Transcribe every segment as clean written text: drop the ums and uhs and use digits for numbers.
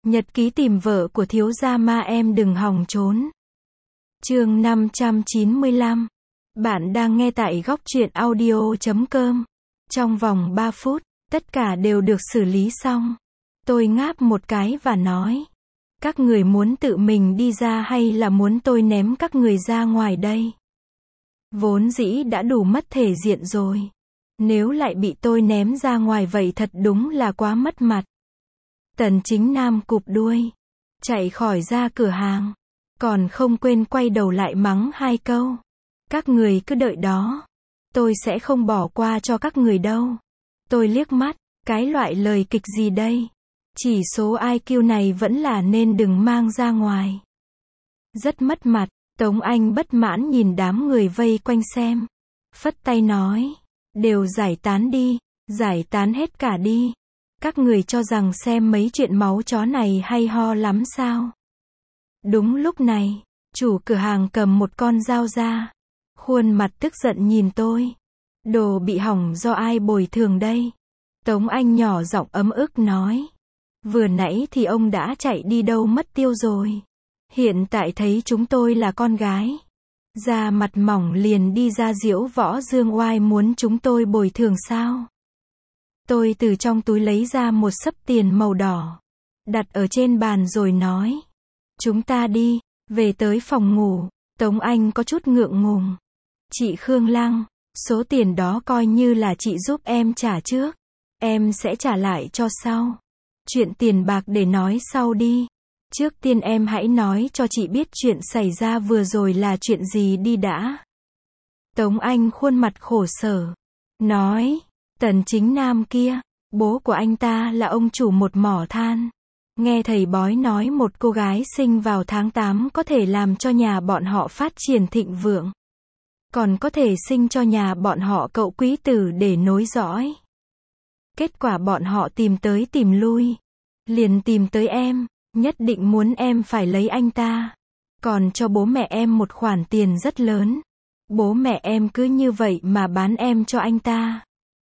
Nhật ký tìm vợ của thiếu gia Ma Em đừng hòng trốn. Chương 595. Bạn đang nghe tại góc truyện audio.com. Trong vòng 3 phút, tất cả đều được xử lý xong. Tôi ngáp một cái và nói, các người muốn tự mình đi ra hay là muốn tôi ném các người ra ngoài đây? Vốn dĩ đã đủ mất thể diện rồi. Nếu lại bị tôi ném ra ngoài vậy thật đúng là quá mất mặt. Tần Chính Nam cụp đuôi, chạy khỏi ra cửa hàng, còn không quên quay đầu lại mắng 2 câu. Các người cứ đợi đó, tôi sẽ không bỏ qua cho các người đâu. Tôi liếc mắt, cái loại lời kịch gì đây? Chỉ số IQ này vẫn là nên đừng mang ra ngoài. Rất mất mặt, Tống Anh bất mãn nhìn đám người vây quanh xem. Phất tay nói, đều giải tán đi, giải tán hết cả đi. Các người cho rằng xem mấy chuyện máu chó này hay ho lắm sao? Đúng lúc này, chủ cửa hàng cầm một con dao ra. Khuôn mặt tức giận nhìn tôi. Đồ bị hỏng do ai bồi thường đây? Tống Anh nhỏ giọng ấm ức nói. Vừa nãy thì ông đã chạy đi đâu mất tiêu rồi. Hiện tại thấy chúng tôi là con gái. Da mặt mỏng liền đi ra diễu võ dương oai muốn chúng tôi bồi thường sao? Tôi từ trong túi lấy ra một xấp tiền màu đỏ. Đặt ở trên bàn rồi nói. Chúng ta đi, về tới phòng ngủ. Tống Anh có chút ngượng ngùng. Chị Khương Lăng, số tiền đó coi như là chị giúp em trả trước. Em sẽ trả lại cho sau. Chuyện tiền bạc để nói sau đi. Trước tiên em hãy nói cho chị biết chuyện xảy ra vừa rồi là chuyện gì đi đã. Tống Anh khuôn mặt khổ sở. Nói, Tần Chính Nam kia, bố của anh ta là ông chủ một mỏ than. Nghe thầy bói nói một cô gái sinh vào tháng 8 có thể làm cho nhà bọn họ phát triển thịnh vượng. Còn có thể sinh cho nhà bọn họ cậu quý tử để nối dõi. Kết quả bọn họ tìm tới tìm lui. Liền tìm tới em, nhất định muốn em phải lấy anh ta. Còn cho bố mẹ em một khoản tiền rất lớn. Bố mẹ em cứ như vậy mà bán em cho anh ta.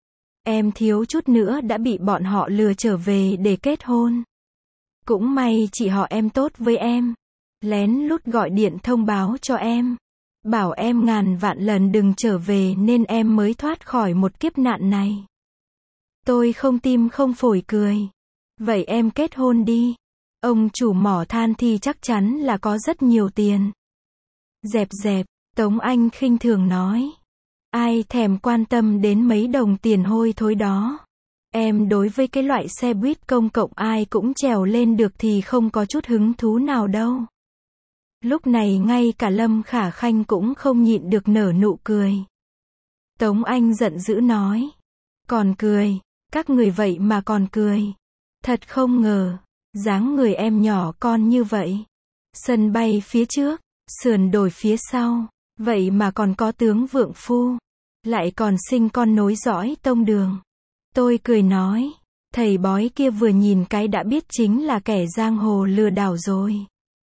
Em thiếu chút nữa đã bị bọn họ lừa trở về để kết hôn. Cũng may chị họ em tốt với em. Lén lút gọi điện thông báo cho em. Bảo em ngàn vạn lần đừng trở về nên em mới thoát khỏi một kiếp nạn này. Tôi không tim không phổi cười. Vậy em kết hôn đi. Ông chủ mỏ than thì chắc chắn là có rất nhiều tiền. Dẹp dẹp, Tống Anh khinh thường nói. Ai thèm quan tâm đến mấy đồng tiền hôi thối đó. Em đối với cái loại xe buýt công cộng ai cũng trèo lên được thì không có chút hứng thú nào đâu. Lúc này ngay cả Lâm Khả Khanh cũng không nhịn được nở nụ cười. Tống Anh giận dữ nói. Còn cười, các người vậy mà còn cười. Thật không ngờ, dáng người em nhỏ con như vậy. Sân bay phía trước, sườn đồi phía sau, vậy mà còn có tướng vượng phu. Lại còn sinh con nối dõi tông đường. Tôi cười nói, thầy bói kia vừa nhìn cái đã biết chính là kẻ giang hồ lừa đảo rồi.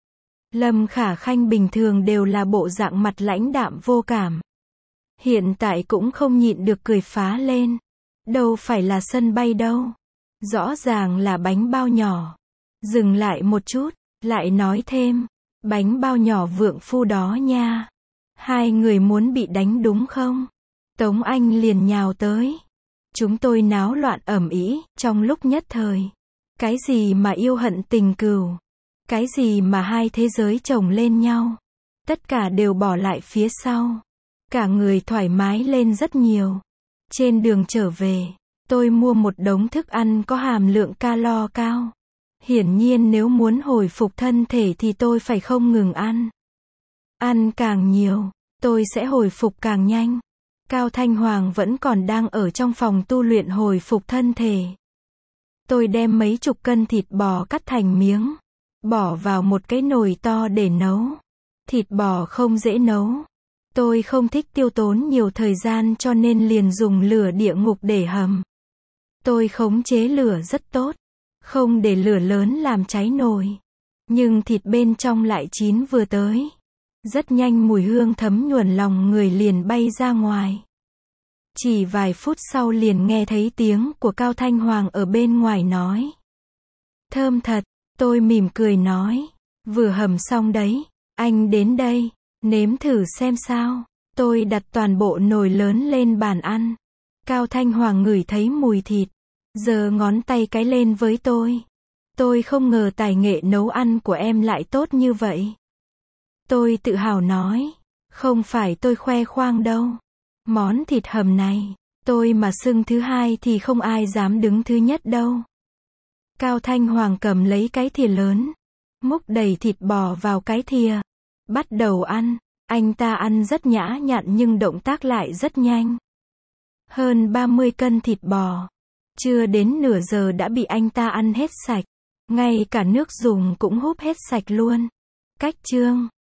Lâm Khả Khanh bình thường đều là bộ dạng mặt lãnh đạm vô cảm. Hiện tại cũng không nhịn được cười phá lên. Đâu phải là sân bay đâu. Rõ ràng là bánh bao nhỏ. Dừng lại một chút, lại nói thêm. Bánh bao nhỏ vượng phu đó nha. Hai người muốn bị đánh đúng không? Tống Anh liền nhào tới. Chúng tôi náo loạn ầm ĩ trong lúc nhất thời. Cái gì mà yêu hận tình cừu? Cái gì mà hai thế giới chồng lên nhau? Tất cả đều bỏ lại phía sau. Cả người thoải mái lên rất nhiều. Trên đường trở về, tôi mua một đống thức ăn có hàm lượng calo cao. Hiển nhiên nếu muốn hồi phục thân thể thì tôi phải không ngừng ăn. Ăn càng nhiều, tôi sẽ hồi phục càng nhanh. Cao Thanh Hoàng vẫn còn đang ở trong phòng tu luyện hồi phục thân thể. Tôi đem mấy chục cân thịt bò cắt thành miếng, bỏ vào một cái nồi to để nấu. Thịt bò không dễ nấu. Tôi không thích tiêu tốn nhiều thời gian cho nên liền dùng lửa địa ngục để hầm. Tôi khống chế lửa rất tốt, không để lửa lớn làm cháy nồi. Nhưng thịt bên trong lại chín vừa tới. Rất nhanh mùi hương thấm nhuần lòng người liền bay ra ngoài. Chỉ vài phút sau liền nghe thấy tiếng của Cao Thanh Hoàng ở bên ngoài nói. Thơm thật, Tôi mỉm cười nói, vừa hầm xong đấy, anh đến đây, nếm thử xem sao. Tôi đặt toàn bộ nồi lớn lên bàn ăn. Cao Thanh Hoàng ngửi thấy mùi thịt, giơ ngón tay cái lên với tôi. Tôi không ngờ tài nghệ nấu ăn của em lại tốt như vậy. Tôi tự hào nói, không phải tôi khoe khoang đâu. Món thịt hầm này, tôi mà xưng thứ hai thì không ai dám đứng thứ nhất đâu. Cao Thanh Hoàng cầm lấy cái thìa lớn, múc đầy thịt bò vào cái thìa, bắt đầu ăn. Anh ta ăn rất nhã nhặn nhưng động tác lại rất nhanh. Hơn 30 cân thịt bò, chưa đến nửa giờ đã bị anh ta ăn hết sạch. Ngay cả nước dùng cũng húp hết sạch luôn. Cách chương